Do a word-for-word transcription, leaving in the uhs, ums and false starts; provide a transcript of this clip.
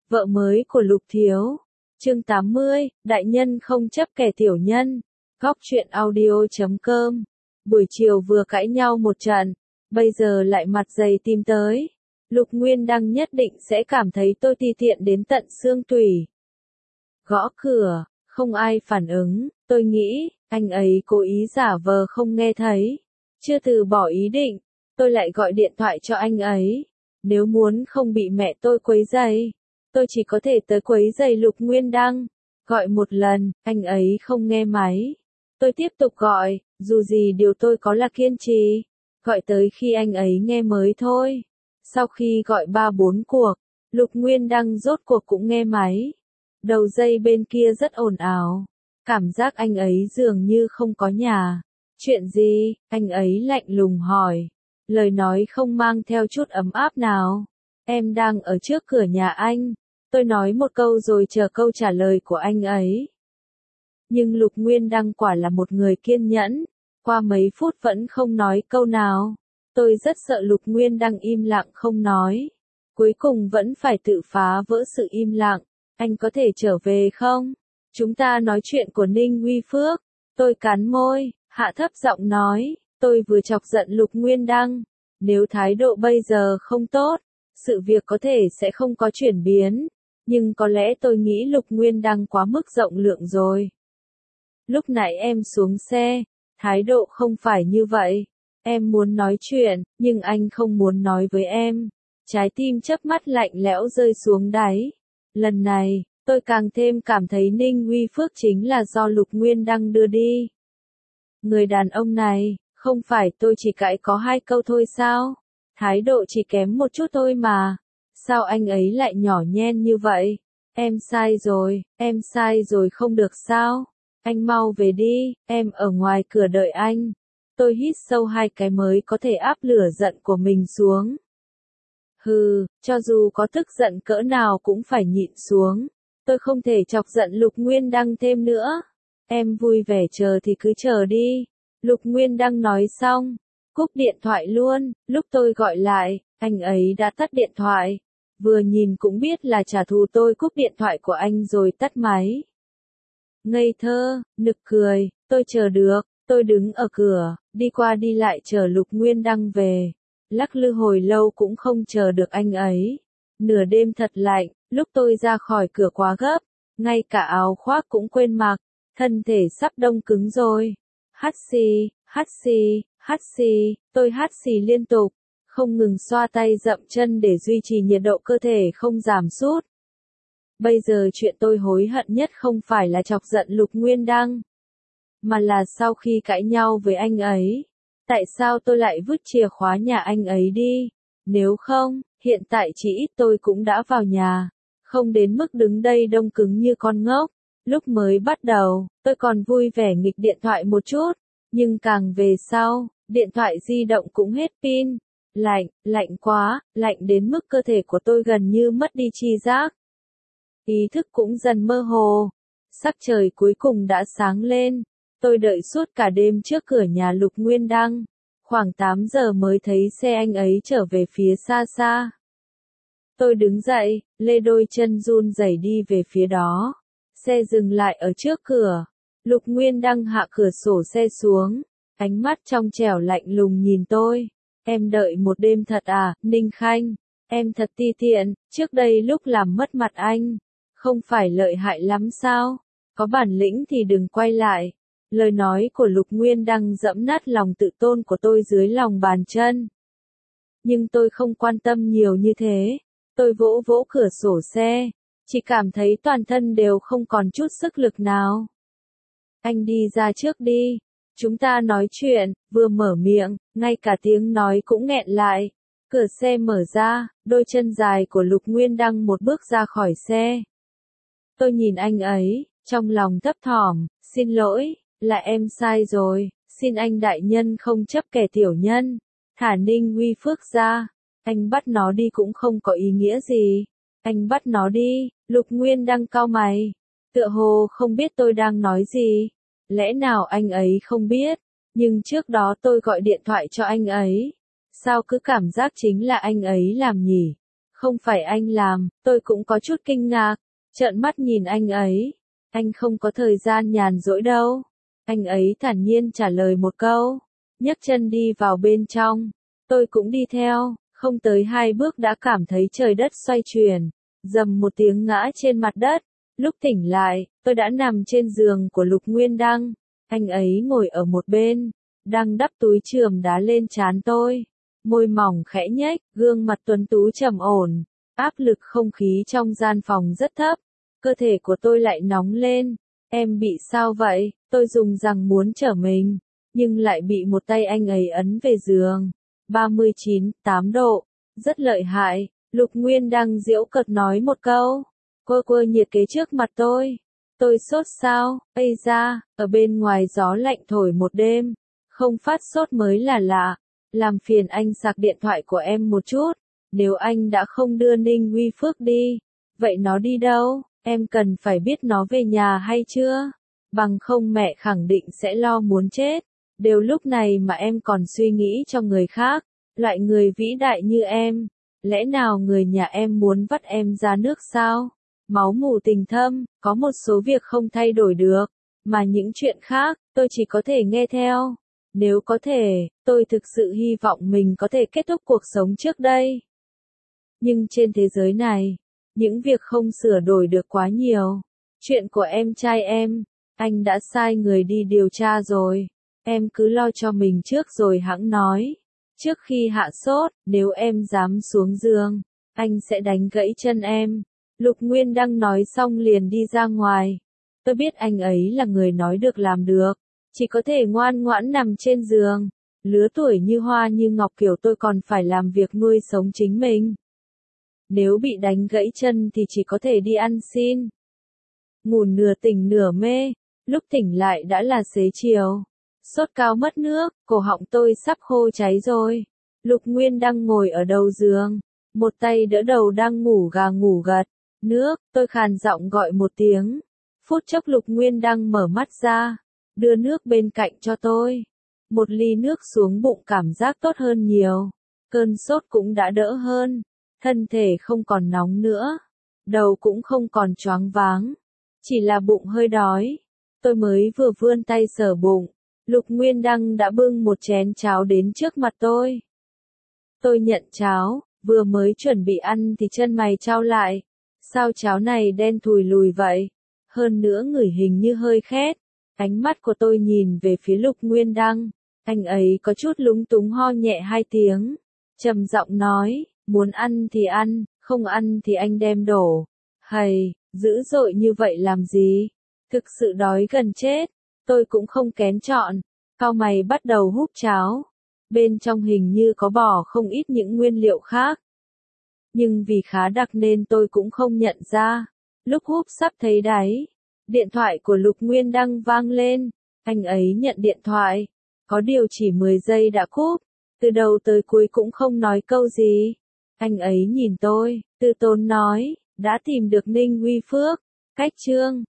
Vợ mới của Lục Thiếu. Chương tám mươi, đại nhân không chấp kẻ tiểu nhân. Góc truyện audio chấm com. Buổi chiều vừa cãi nhau một trận, bây giờ lại mặt dày tìm tới. Lục Nguyên Đăng nhất định sẽ cảm thấy tôi ti tiện đến tận xương tủy. Gõ cửa, không ai phản ứng, tôi nghĩ, anh ấy cố ý giả vờ không nghe thấy. Chưa từ bỏ ý định, tôi lại gọi điện thoại cho anh ấy. Nếu muốn không bị mẹ tôi quấy rầy, tôi chỉ có thể tới quấy rầy Lục Nguyên Đăng. Gọi một lần, anh ấy không nghe máy. Tôi tiếp tục gọi, dù gì điều tôi có là kiên trì. Gọi tới khi anh ấy nghe mới thôi. Sau khi gọi ba bốn cuộc, Lục Nguyên Đăng rốt cuộc cũng nghe máy. Đầu dây bên kia rất ồn ào. Cảm giác anh ấy dường như không có nhà. Chuyện gì? Anh ấy lạnh lùng hỏi. Lời nói không mang theo chút ấm áp nào. Em đang ở trước cửa nhà anh. Tôi nói một câu rồi chờ câu trả lời của anh ấy. Nhưng Lục Nguyên Đăng quả là một người kiên nhẫn. Qua mấy phút vẫn không nói câu nào. Tôi rất sợ Lục Nguyên Đăng im lặng không nói. Cuối cùng vẫn phải tự phá vỡ sự im lặng. Anh có thể trở về không? Chúng ta nói chuyện của Ninh Huy Phước. Tôi cắn môi, hạ thấp giọng nói. Tôi vừa chọc giận Lục Nguyên Đăng. Nếu thái độ bây giờ không tốt, sự việc có thể sẽ không có chuyển biến. Nhưng có lẽ tôi nghĩ Lục Nguyên Đăng quá mức rộng lượng rồi. Lúc nãy em xuống xe, thái độ không phải như vậy. Em muốn nói chuyện, nhưng anh không muốn nói với em. Trái tim chớp mắt lạnh lẽo rơi xuống đáy. Lần này, tôi càng thêm cảm thấy Ninh Huy Phước chính là do Lục Nguyên Đăng đưa đi. Người đàn ông này, không phải tôi chỉ cãi có hai câu thôi sao? Thái độ chỉ kém một chút thôi mà. Sao anh ấy lại nhỏ nhen như vậy? Em sai rồi, em sai rồi không được sao? Anh mau về đi, em ở ngoài cửa đợi anh. Tôi hít sâu hai cái mới có thể áp lửa giận của mình xuống. Hừ, cho dù có tức giận cỡ nào cũng phải nhịn xuống. Tôi không thể chọc giận Lục Nguyên Đăng thêm nữa. Em vui vẻ chờ thì cứ chờ đi. Lục Nguyên Đăng nói xong, cúp điện thoại luôn. Lúc tôi gọi lại, anh ấy đã tắt điện thoại. Vừa nhìn cũng biết là trả thù tôi cúp điện thoại của anh rồi tắt máy. Ngây thơ, nực cười, tôi chờ được. Tôi đứng ở cửa, đi qua đi lại chờ Lục Nguyên Đăng về. Lắc lư hồi lâu cũng không chờ được anh ấy. Nửa đêm thật lạnh, lúc tôi ra khỏi cửa quá gấp, ngay cả áo khoác cũng quên mặc, thân thể sắp đông cứng rồi. Hắt xì, hắt xì, hắt xì, tôi hắt xì liên tục, không ngừng xoa tay dậm chân để duy trì nhiệt độ cơ thể không giảm sút. Bây giờ chuyện tôi hối hận nhất không phải là chọc giận Lục Nguyên Đăng, mà là sau khi cãi nhau với anh ấy. Tại sao tôi lại vứt chìa khóa nhà anh ấy đi? Nếu không, hiện tại chỉ ít tôi cũng đã vào nhà. Không đến mức đứng đây đông cứng như con ngốc. Lúc mới bắt đầu, tôi còn vui vẻ nghịch điện thoại một chút. Nhưng càng về sau, điện thoại di động cũng hết pin. Lạnh, lạnh quá, lạnh đến mức cơ thể của tôi gần như mất đi tri giác. Ý thức cũng dần mơ hồ. Sắc trời cuối cùng đã sáng lên. Tôi đợi suốt cả đêm trước cửa nhà Lục Nguyên Đăng. Khoảng tám giờ mới thấy xe anh ấy trở về phía xa xa. Tôi đứng dậy, lê đôi chân run rẩy đi về phía đó. Xe dừng lại ở trước cửa. Lục Nguyên Đăng hạ cửa sổ xe xuống. Ánh mắt trong trẻo lạnh lùng nhìn tôi. Em đợi một đêm thật à, Ninh Khanh? Em thật ti tiện, trước đây lúc làm mất mặt anh. Không phải lợi hại lắm sao? Có bản lĩnh thì đừng quay lại. Lời nói của Lục Nguyên Đăng dẫm nát lòng tự tôn của tôi dưới lòng bàn chân. Nhưng tôi không quan tâm nhiều như thế. Tôi vỗ vỗ cửa sổ xe. Chỉ cảm thấy toàn thân đều không còn chút sức lực nào. Anh đi ra trước đi. Chúng ta nói chuyện, vừa mở miệng, ngay cả tiếng nói cũng nghẹn lại. Cửa xe mở ra, đôi chân dài của Lục Nguyên Đăng một bước ra khỏi xe. Tôi nhìn anh ấy, trong lòng thấp thỏm, xin lỗi. Là em sai rồi, xin anh đại nhân không chấp kẻ tiểu nhân. Thả Ninh Huy Phước ra. Anh bắt nó đi cũng không có ý nghĩa gì. Anh bắt nó đi. Lục Nguyên Đăng cau mày. Tựa hồ không biết tôi đang nói gì. Lẽ nào anh ấy không biết. Nhưng trước đó tôi gọi điện thoại cho anh ấy. Sao cứ cảm giác chính là anh ấy làm nhỉ? Không phải anh làm, tôi cũng có chút kinh ngạc, trợn mắt nhìn anh ấy. Anh không có thời gian nhàn rỗi đâu. Anh ấy thản nhiên trả lời một câu, nhấc chân đi vào bên trong. Tôi cũng đi theo, không tới hai bước đã cảm thấy trời đất xoay chuyển, dầm một tiếng ngã trên mặt đất. Lúc tỉnh lại, tôi đã nằm trên giường của Lục Nguyên Đăng. Anh ấy ngồi ở một bên, đang đắp túi chườm đá lên trán tôi. Môi mỏng khẽ nhếch, gương mặt tuấn tú trầm ổn. Áp lực không khí trong gian phòng rất thấp. Cơ thể của tôi lại nóng lên. Em bị sao vậy? Tôi dùng rằng muốn trở mình, nhưng lại bị một tay anh ấy ấn về giường. ba mươi chín, tám độ. Rất lợi hại. Lục Nguyên Đăng giễu cợt nói một câu. Cô quơ nhiệt kế trước mặt tôi. Tôi sốt sao? Ây da, ở bên ngoài gió lạnh thổi một đêm. Không phát sốt mới là lạ. Làm phiền anh sạc điện thoại của em một chút. Nếu anh đã không đưa Ninh Uy Phước đi, vậy nó đi đâu? Em cần phải biết nó về nhà hay chưa? Bằng không mẹ khẳng định sẽ lo muốn chết. Đều lúc này mà em còn suy nghĩ cho người khác. Loại người vĩ đại như em. Lẽ nào người nhà em muốn vắt em ra nước sao? Máu mủ tình thâm, có một số việc không thay đổi được. Mà những chuyện khác, tôi chỉ có thể nghe theo. Nếu có thể, tôi thực sự hy vọng mình có thể kết thúc cuộc sống trước đây. Nhưng trên thế giới này, những việc không sửa đổi được quá nhiều. Chuyện của em trai em, anh đã sai người đi điều tra rồi. Em cứ lo cho mình trước rồi hẵng nói. Trước khi hạ sốt, nếu em dám xuống giường, anh sẽ đánh gãy chân em. Lục Nguyên Đăng nói xong liền đi ra ngoài. Tôi biết anh ấy là người nói được làm được. Chỉ có thể ngoan ngoãn nằm trên giường. Lứa tuổi như hoa như ngọc kiểu tôi còn phải làm việc nuôi sống chính mình. Nếu bị đánh gãy chân thì chỉ có thể đi ăn xin. Ngủ nửa tỉnh nửa mê. Lúc tỉnh lại đã là xế chiều. Sốt cao mất nước, cổ họng tôi sắp khô cháy rồi. Lục Nguyên Đăng ngồi ở đầu giường. Một tay đỡ đầu đang ngủ gà ngủ gật. Nước, tôi khàn giọng gọi một tiếng. Phút chốc Lục Nguyên Đăng mở mắt ra. Đưa nước bên cạnh cho tôi. Một ly nước xuống bụng cảm giác tốt hơn nhiều. Cơn sốt cũng đã đỡ hơn. Thân thể không còn nóng nữa. Đầu cũng không còn choáng váng. Chỉ là bụng hơi đói. Tôi mới vừa vươn tay sờ bụng. Lục Nguyên Đăng đã bưng một chén cháo đến trước mặt tôi. Tôi nhận cháo, vừa mới chuẩn bị ăn thì chân mày chau lại. Sao cháo này đen thùi lùi vậy? Hơn nữa ngửi hình như hơi khét. Ánh mắt của tôi nhìn về phía Lục Nguyên Đăng. Anh ấy có chút lúng túng ho nhẹ hai tiếng. Trầm giọng nói, muốn ăn thì ăn, không ăn thì anh đem đổ. Hầy, dữ dội như vậy làm gì? Thực sự đói gần chết. Tôi cũng không kén chọn. Cau mày bắt đầu húp cháo. Bên trong hình như có bỏ không ít những nguyên liệu khác. Nhưng vì khá đặc nên tôi cũng không nhận ra. Lúc húp sắp thấy đáy. Điện thoại của Lục Nguyên Đăng vang lên. Anh ấy nhận điện thoại. Có điều chỉ mười giây đã cúp. Từ đầu tới cuối cũng không nói câu gì. Anh ấy nhìn tôi, từ tốn nói, đã tìm được Ninh Uy Phước. Cách chương